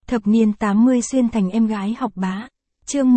Thập niên 80 xuyên thành em gái học bá. Chương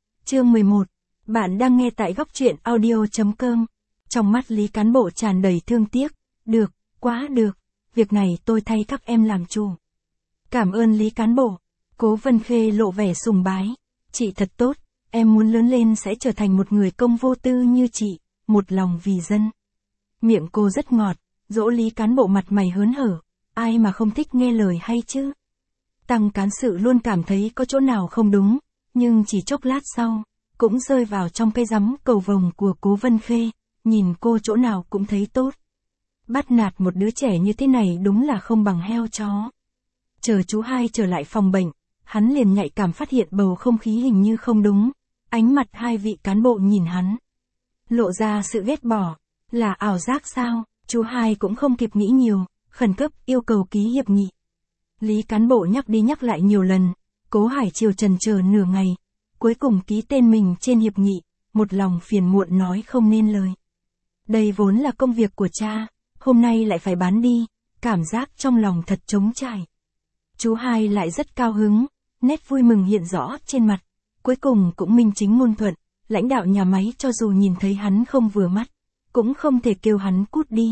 11. Bạn đang nghe tại góc truyện audio.com. Trong mắt Lý cán bộ tràn đầy thương tiếc. Được, quá được. Việc này tôi thay các em làm chủ. Cảm ơn Lý cán bộ. Cố Vân Khê lộ vẻ sùng bái. Chị thật tốt, em muốn lớn lên sẽ trở thành một người công vô tư như chị, một lòng vì dân. Miệng cô rất ngọt, dỗ Lý cán bộ mặt mày hớn hở. Ai mà không thích nghe lời hay chứ? Tăng cán sự luôn cảm thấy có chỗ nào không đúng, nhưng chỉ chốc lát sau, cũng rơi vào trong cây rắm cầu vồng của Cố Vân Khê, nhìn cô chỗ nào cũng thấy tốt. Bắt nạt một đứa trẻ như thế này đúng là không bằng heo chó. Chờ chú hai trở lại phòng bệnh, hắn liền nhạy cảm phát hiện bầu không khí hình như không đúng, ánh mặt hai vị cán bộ nhìn hắn. Lộ ra sự ghét bỏ, là ảo giác sao? Chú hai cũng không kịp nghĩ nhiều, khẩn cấp yêu cầu ký hiệp nghị. Lý cán bộ nhắc đi nhắc lại nhiều lần, Cố Hải Triều chần chờ nửa ngày, cuối cùng ký tên mình trên hiệp nghị, một lòng phiền muộn nói không nên lời. Đây vốn là công việc của cha, hôm nay lại phải bán đi, cảm giác trong lòng thật trống trải. Chú hai lại rất cao hứng, nét vui mừng hiện rõ trên mặt, cuối cùng cũng minh chính ngôn thuận, lãnh đạo nhà máy cho dù nhìn thấy hắn không vừa mắt, cũng không thể kêu hắn cút đi.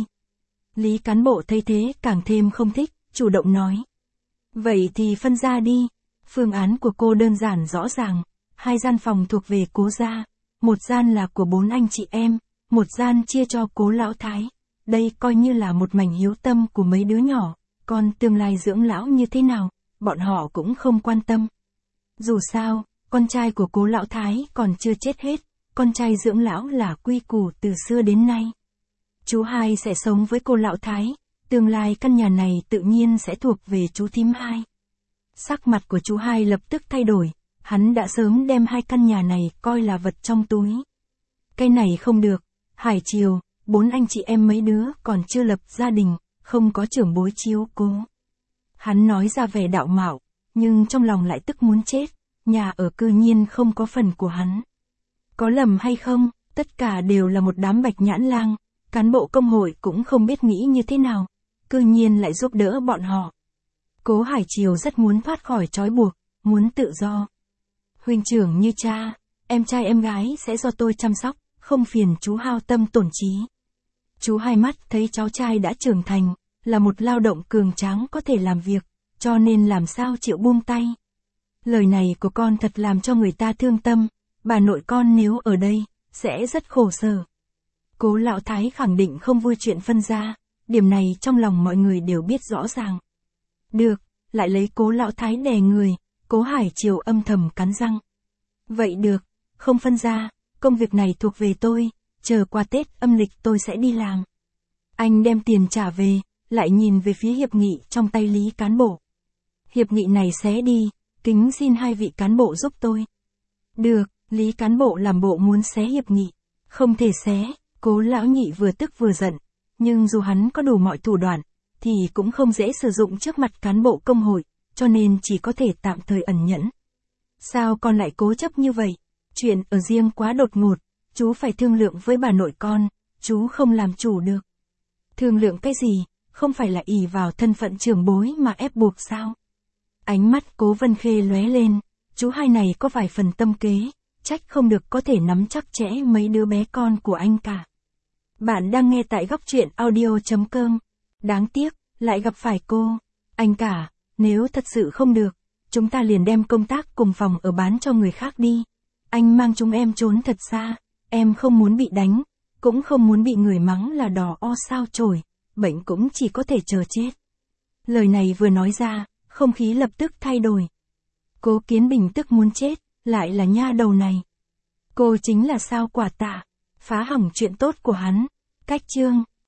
Lý cán bộ thấy thế càng thêm không thích, chủ động nói. Vậy thì phân ra đi, phương án của cô đơn giản rõ ràng, 2 gian phòng thuộc về Cố gia, 1 gian là của 4 anh chị em, 1 gian chia cho Cố lão thái, đây coi như là một mảnh hiếu tâm của mấy đứa nhỏ, còn tương lai dưỡng lão như thế nào, bọn họ cũng không quan tâm. Dù sao, con trai của Cố lão thái còn chưa chết hết, con trai dưỡng lão là quy củ từ xưa đến nay. Chú hai sẽ sống với cô lão thái, tương lai căn nhà này tự nhiên sẽ thuộc về chú thím hai. Sắc mặt của chú hai lập tức thay đổi, hắn đã sớm đem 2 căn nhà này coi là vật trong túi. Cái này không được, Hải Triều, 4 anh chị em mấy đứa còn chưa lập gia đình, không có trưởng bối chiếu cố. Hắn nói ra vẻ đạo mạo, nhưng trong lòng lại tức muốn chết, nhà ở cư nhiên không có phần của hắn. Có lầm hay không, tất cả đều là một đám bạch nhãn lang, cán bộ công hội cũng không biết nghĩ như thế nào, cư nhiên lại giúp đỡ bọn họ. Cố Hải Triều rất muốn thoát khỏi trói buộc, muốn tự do. Huynh trưởng như cha, em trai em gái sẽ do tôi chăm sóc, không phiền chú hao tâm tổn trí. Chú hai mắt thấy cháu trai đã trưởng thành, là một lao động cường tráng có thể làm việc, cho nên làm sao chịu buông tay. Lời này của con thật làm cho người ta thương tâm, bà nội con nếu ở đây, sẽ rất khổ sở. Cố lão thái khẳng định không vui chuyện phân ra, điểm này trong lòng mọi người đều biết rõ ràng. Được, lại lấy Cố lão thái đè người, Cố Hải Triều âm thầm cắn răng. Vậy được, không phân ra, công việc này thuộc về tôi, chờ qua Tết âm lịch tôi sẽ đi làm. Anh đem tiền trả về, lại nhìn về phía hiệp nghị trong tay Lý cán bộ. Hiệp nghị này xé đi, kính xin 2 vị cán bộ giúp tôi. Được, Lý cán bộ làm bộ muốn xé hiệp nghị. Không thể xé, Cố lão nhị vừa tức vừa giận, nhưng dù hắn có đủ mọi thủ đoạn, thì cũng không dễ sử dụng trước mặt cán bộ công hội, cho nên chỉ có thể tạm thời ẩn nhẫn. Sao con lại cố chấp như vậy? Chuyện ở riêng quá đột ngột, chú phải thương lượng với bà nội con, chú không làm chủ được. Thương lượng cái gì, không phải là ỷ vào thân phận trưởng bối mà ép buộc sao? Ánh mắt Cố Vân Khê lóe lên, chú hai này có vài phần tâm kế, trách không được có thể nắm chắc chẽ mấy đứa bé con của anh cả. Bạn đang nghe tại góc truyện audio.com. Đáng tiếc, lại gặp phải cô. Anh cả, nếu thật sự không được, chúng ta liền đem công tác cùng phòng ở bán cho người khác đi. Anh mang chúng em trốn thật xa, em không muốn bị đánh, cũng không muốn bị người mắng là đò o sao chổi, bệnh cũng chỉ có thể chờ chết. Lời này vừa nói ra, không khí lập tức thay đổi. Cố Kiến Bình tức muốn chết, lại là nha đầu này. Cô chính là sao Quả Tạ, phá hỏng chuyện tốt của hắn. Cách chương